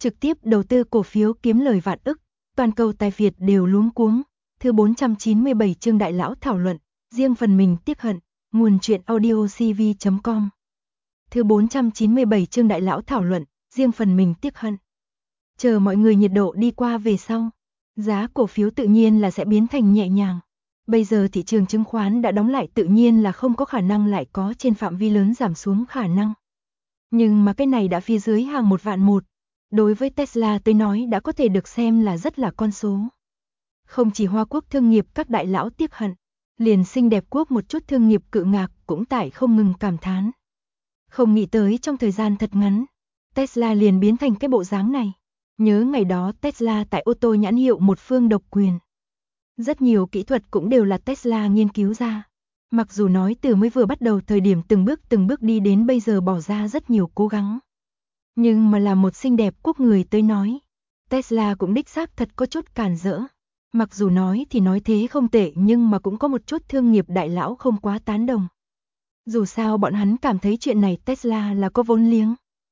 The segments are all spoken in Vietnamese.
trực tiếp đầu tư cổ phiếu kiếm lời vạn ức, toàn cầu tài Việt đều luống cuống. Thứ 497 chương đại lão thảo luận, riêng phần mình tiếc hận, nguồn truyện audio cv.com. Thứ 497 chương đại lão thảo luận, riêng phần mình tiếc hận. Chờ mọi người nhiệt độ đi qua về sau, giá cổ phiếu tự nhiên là sẽ biến thành nhẹ nhàng. Bây giờ thị trường chứng khoán đã đóng lại, tự nhiên là không có khả năng lại có trên phạm vi lớn giảm xuống khả năng. Nhưng mà cái này đã phía dưới hàng 1.100.000. Đối với Tesla tới nói đã có thể được xem là rất là con số. Không chỉ Hoa Quốc thương nghiệp các đại lão tiếc hận, liền xinh đẹp quốc một chút thương nghiệp cự ngạc cũng tại không ngừng cảm thán. Không nghĩ tới trong thời gian thật ngắn, Tesla liền biến thành cái bộ dáng này. Nhớ ngày đó Tesla tại ô tô nhãn hiệu một phương độc quyền. Rất nhiều kỹ thuật cũng đều là Tesla nghiên cứu ra. Mặc dù nói từ mới vừa bắt đầu thời điểm từng bước đi đến bây giờ bỏ ra rất nhiều cố gắng. Nhưng mà là một xinh đẹp quốc người tới nói, Tesla cũng đích xác thật có chút càn rỡ. Mặc dù nói thì nói thế không tệ, nhưng mà cũng có một chút thương nghiệp đại lão không quá tán đồng. Dù sao bọn hắn cảm thấy chuyện này Tesla là có vốn liếng.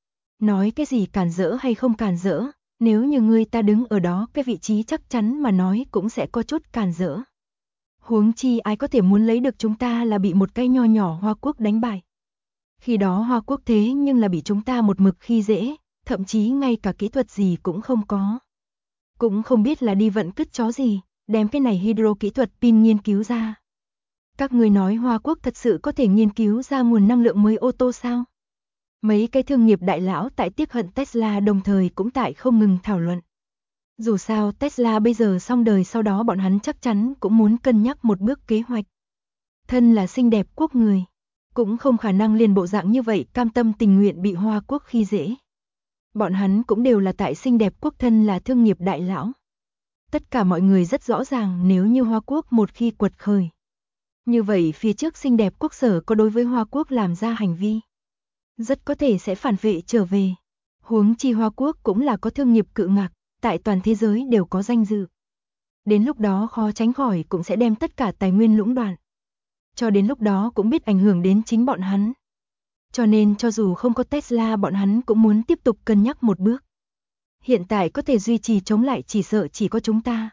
Nói cái gì càn rỡ hay không càn rỡ, nếu như người ta đứng ở đó cái vị trí chắc chắn mà nói cũng sẽ có chút càn rỡ. Huống chi ai có thể muốn lấy được chúng ta là bị một cái nho nhỏ Hoa Quốc đánh bại. Khi đó Hoa Quốc thế nhưng là bị chúng ta một mực khi dễ, thậm chí ngay cả kỹ thuật gì cũng không có. Cũng không biết là đi vận cứt chó gì, đem cái này hydro kỹ thuật pin nghiên cứu ra. Các người nói Hoa Quốc thật sự có thể nghiên cứu ra nguồn năng lượng mới ô tô sao? Mấy cái thương nghiệp đại lão tại tiếc hận Tesla đồng thời cũng tại không ngừng thảo luận. Dù sao Tesla bây giờ xong đời, sau đó bọn hắn chắc chắn cũng muốn cân nhắc một bước kế hoạch. Thân là xinh đẹp quốc người, cũng không khả năng liền bộ dạng như vậy cam tâm tình nguyện bị Hoa Quốc khi dễ. Bọn hắn cũng đều là tại xinh đẹp quốc thân là thương nghiệp đại lão. Tất cả mọi người rất rõ ràng nếu như Hoa Quốc một khi quật khởi. Như vậy phía trước xinh đẹp quốc sở có đối với Hoa Quốc làm ra hành vi. Rất có thể sẽ phản vệ trở về. Huống chi Hoa Quốc cũng là có thương nghiệp cự ngạc, tại toàn thế giới đều có danh dự. Đến lúc đó khó tránh khỏi cũng sẽ đem tất cả tài nguyên lũng đoạn. Cho đến lúc đó cũng biết ảnh hưởng đến chính bọn hắn. Cho nên cho dù không có Tesla bọn hắn cũng muốn tiếp tục cân nhắc một bước. Hiện tại có thể duy trì chống lại chỉ sợ chỉ có chúng ta.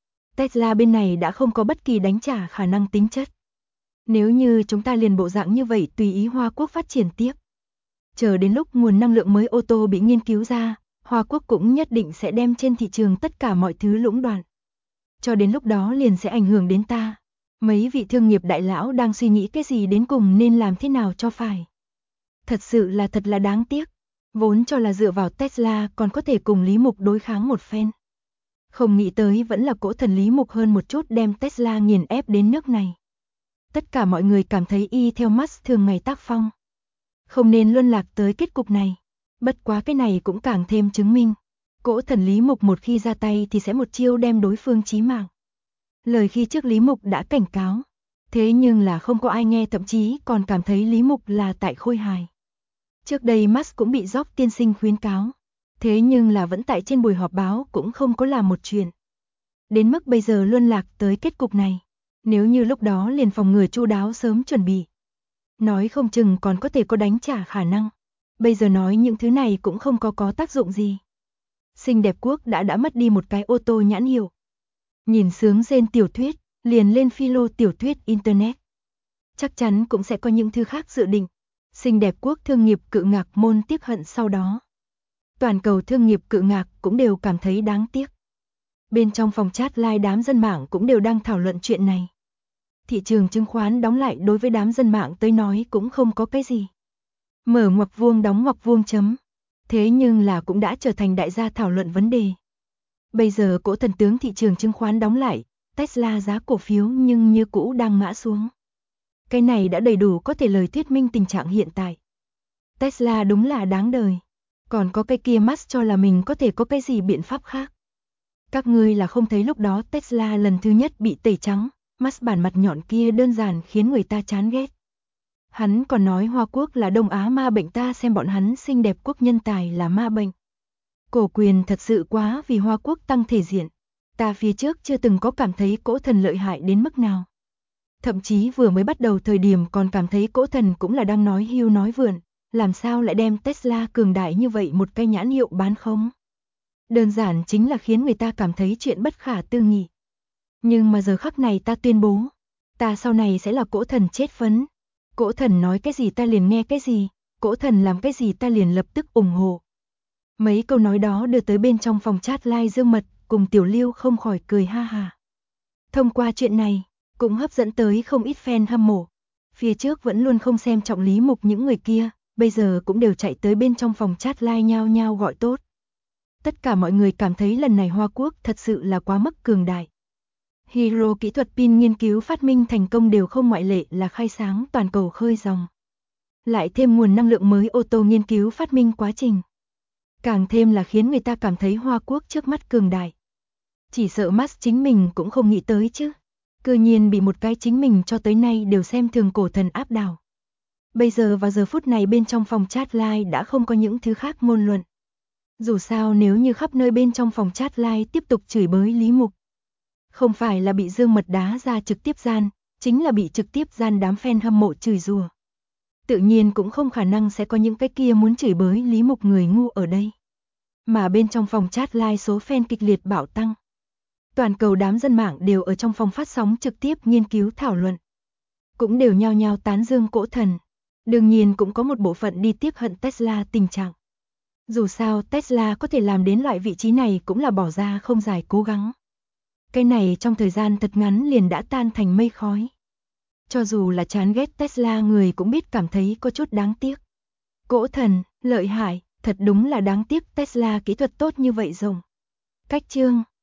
Tesla bên này đã không có bất kỳ đánh trả khả năng tính chất. Nếu như chúng ta liền bộ dạng như vậy tùy ý Hoa Quốc phát triển tiếp. Chờ đến lúc nguồn năng lượng mới ô tô bị nghiên cứu ra, Hoa Quốc cũng nhất định sẽ đem trên thị trường tất cả mọi thứ lũng đoạn. Cho đến lúc đó liền sẽ ảnh hưởng đến ta. Mấy vị thương nghiệp đại lão đang suy nghĩ cái gì đến cùng nên làm thế nào cho phải. Thật là đáng tiếc. Vốn cho là dựa vào Tesla còn có thể cùng Lý Mục đối kháng một phen. Không nghĩ tới vẫn là cỗ thần Lý Mục hơn một chút đem Tesla nghiền ép đến nước này. Tất cả mọi người cảm thấy y theo Musk thường ngày tác phong. Không nên luân lạc tới kết cục này. Bất quá cái này cũng càng thêm chứng minh. Cỗ thần Lý Mục một khi ra tay thì sẽ một chiêu đem đối phương chí mạng. Lời khi trước Lý Mục đã cảnh cáo. Thế nhưng là không có ai nghe, thậm chí còn cảm thấy Lý Mục là tại khôi hài. Trước đây Musk cũng bị Jobs tiên sinh khuyến cáo. Thế nhưng là vẫn tại trên buổi họp báo cũng không có làm một chuyện. Đến mức bây giờ luân lạc tới kết cục này. Nếu như lúc đó liền phòng ngừa chu đáo sớm chuẩn bị. Nói không chừng còn có thể có đánh trả khả năng. Bây giờ nói những thứ này cũng không có tác dụng gì. Xinh đẹp quốc đã mất đi một cái ô tô nhãn hiệu. Nhìn sướng rên tiểu thuyết, liền lên philo tiểu thuyết Internet. Chắc chắn cũng sẽ có những thứ khác dự định. Xinh đẹp quốc thương nghiệp cự ngạc môn tiếc hận sau đó. Toàn cầu thương nghiệp cự ngạc cũng đều cảm thấy đáng tiếc. Bên trong phòng chat live đám dân mạng cũng đều đang thảo luận chuyện này. Thị trường chứng khoán đóng lại đối với đám dân mạng tới nói cũng không có cái gì. Mở ngoặc vuông đóng ngoặc vuông chấm. Thế nhưng là cũng đã trở thành đại gia thảo luận vấn đề. Bây giờ cỗ thần tướng thị trường chứng khoán đóng lại, Tesla giá cổ phiếu nhưng như cũ đang ngã xuống. Cái này đã đầy đủ có thể lời thuyết minh tình trạng hiện tại. Tesla đúng là đáng đời. Còn có cái kia Musk cho là mình có thể có cái gì biện pháp khác. Các ngươi là không thấy lúc đó Tesla lần thứ nhất bị tẩy trắng, Musk bản mặt nhọn kia đơn giản khiến người ta chán ghét. Hắn còn nói Hoa Quốc là Đông Á ma bệnh, ta xem bọn hắn xinh đẹp quốc nhân tài là ma bệnh. Cổ quyền thật sự quá vì Hoa Quốc tăng thể diện. Ta phía trước chưa từng có cảm thấy cỗ thần lợi hại đến mức nào. Thậm chí vừa mới bắt đầu thời điểm còn cảm thấy cỗ thần cũng là đang nói hưu nói vượn. Làm sao lại đem Tesla cường đại như vậy một cái nhãn hiệu bán không? Đơn giản chính là khiến người ta cảm thấy chuyện bất khả tư nghị. Nhưng mà giờ khắc này ta tuyên bố, ta sau này sẽ là cỗ thần chết phấn. Cỗ thần nói cái gì ta liền nghe cái gì, cỗ thần làm cái gì ta liền lập tức ủng hộ. Mấy câu nói đó đưa tới bên trong phòng chat live Dương Mật, cùng Tiểu Lưu không khỏi cười ha ha. Thông qua chuyện này, cũng hấp dẫn tới không ít fan hâm mộ. Phía trước vẫn luôn không xem trọng Lý Mục những người kia, bây giờ cũng đều chạy tới bên trong phòng chat live nhao nhao gọi tốt. Tất cả mọi người cảm thấy lần này Hoa Quốc thật sự là quá mức cường đại. Hero kỹ thuật pin nghiên cứu phát minh thành công đều không ngoại lệ là khai sáng toàn cầu khơi dòng. Lại thêm nguồn năng lượng mới ô tô nghiên cứu phát minh quá trình. Càng thêm là khiến người ta cảm thấy Hoa Quốc trước mắt cường đại. Chỉ sợ Max chính mình cũng không nghĩ tới chứ. Cư nhiên bị một cái chính mình cho tới nay đều xem thường cổ thần áp đảo. Bây giờ vào giờ phút này bên trong phòng chat live đã không có những thứ khác ngôn luận. Dù sao nếu như khắp nơi bên trong phòng chat live tiếp tục chửi bới Lý Mục. Không phải là bị Dương Mật đá ra trực tiếp gian, chính là bị trực tiếp gian đám fan hâm mộ chửi rủa. Tự nhiên cũng không khả năng sẽ có những cái kia muốn chửi bới Lý Mục người ngu ở đây. Mà bên trong phòng chat live số fan kịch liệt bạo tăng. Toàn cầu đám dân mạng đều ở trong phòng phát sóng trực tiếp nghiên cứu thảo luận. Cũng đều nhao nhao tán dương cỗ thần. Đương nhiên cũng có một bộ phận đi tiếp hận Tesla tình trạng. Dù sao Tesla có thể làm đến loại vị trí này cũng là bỏ ra không dài cố gắng. Cái này trong thời gian thật ngắn liền đã tan thành mây khói. Cho dù là chán ghét Tesla người cũng biết cảm thấy có chút đáng tiếc. Cỗ thần, lợi hại, thật đúng là đáng tiếc Tesla kỹ thuật tốt như vậy dùng. Cách chương